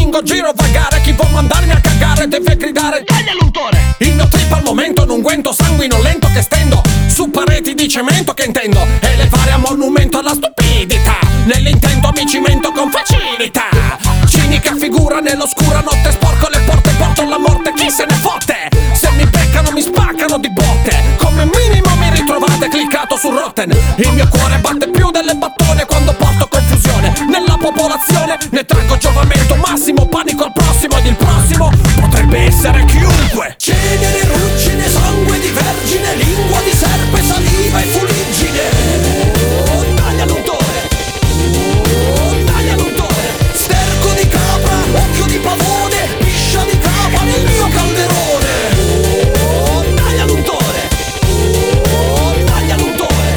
lungo giro vagare. Chi può mandarmi a cagare deve gridare taglia l'untore. Il mio trip al momento è un unguento sanguinolento che stendo su pareti di cemento che intendo elevare a monumento alla stupidità. Nell'intento mi cimento con facilità. Cinica figura nell'oscura notte, sporco le porte, porto la morte, chi se ne fotte? Se mi beccano mi spaccano di botte. Come minimo mi ritrovate cliccato su Rotten. Il mio cuore batte più delle battone quando porto confusione nella popolazione. Ne traggo giovamento massimo, panico al prossimo ed il prossimo potrebbe essere chiunque. Cenere, ruggine, sangue di vergine, lingua di serpe, saliva e fuliggine. Oh, taglia l'untore, oh, taglia l'untore. Sterco di capra, occhio di pavone, piscia di capa nel mio calderone. Oh, taglia l'untore, oh, taglia l'untore.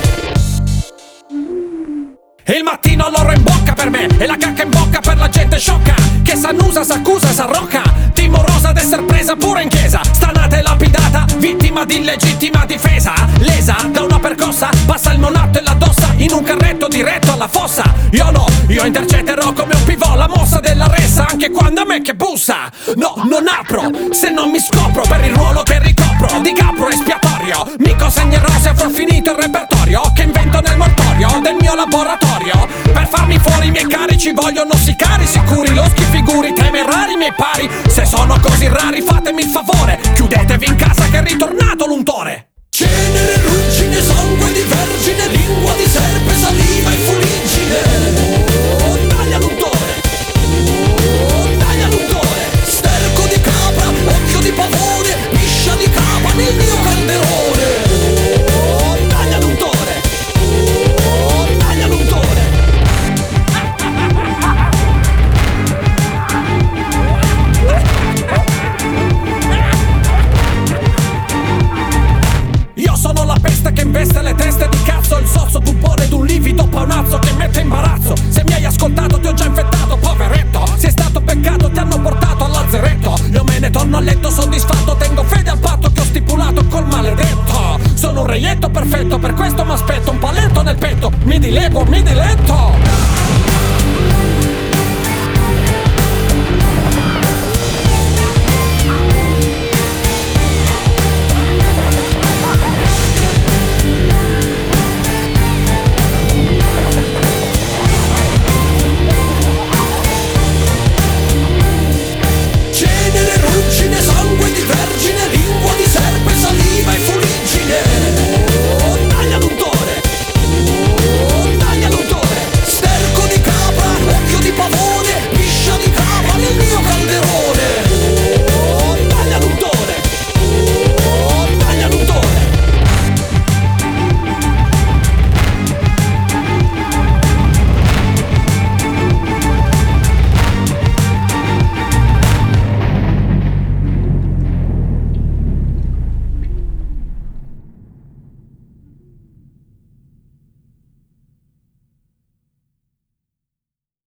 Il mattino l'oro in bocca per me e la cacca in bocca per la gente sciocca che s'annusa, s'accusa, s'arrocca, timorosa d'esser presa pure in chiesa, stanata e lapidata, vittima di illegittima difesa, lesa da una percossa, passa il monatto e la dossa in un carretto diretto alla fossa. Io no, io intercetterò come un pivot la mossa della ressa anche quando a me che bussa. No, non apro se non mi scopro per il ruolo che ricopro di capro espiatorio. Mi consegnerò se avrò finito il repertorio che invento nel mortorio del mio laboratorio. Per farmi fuori i miei cari ci vogliono sicari sicuri, loschi figuri, temerari miei pari. Se sono così rari fatemi il favore, chiudetevi in casa che è ritornato l'untore. Cenere, ruggine, sangue di vergine,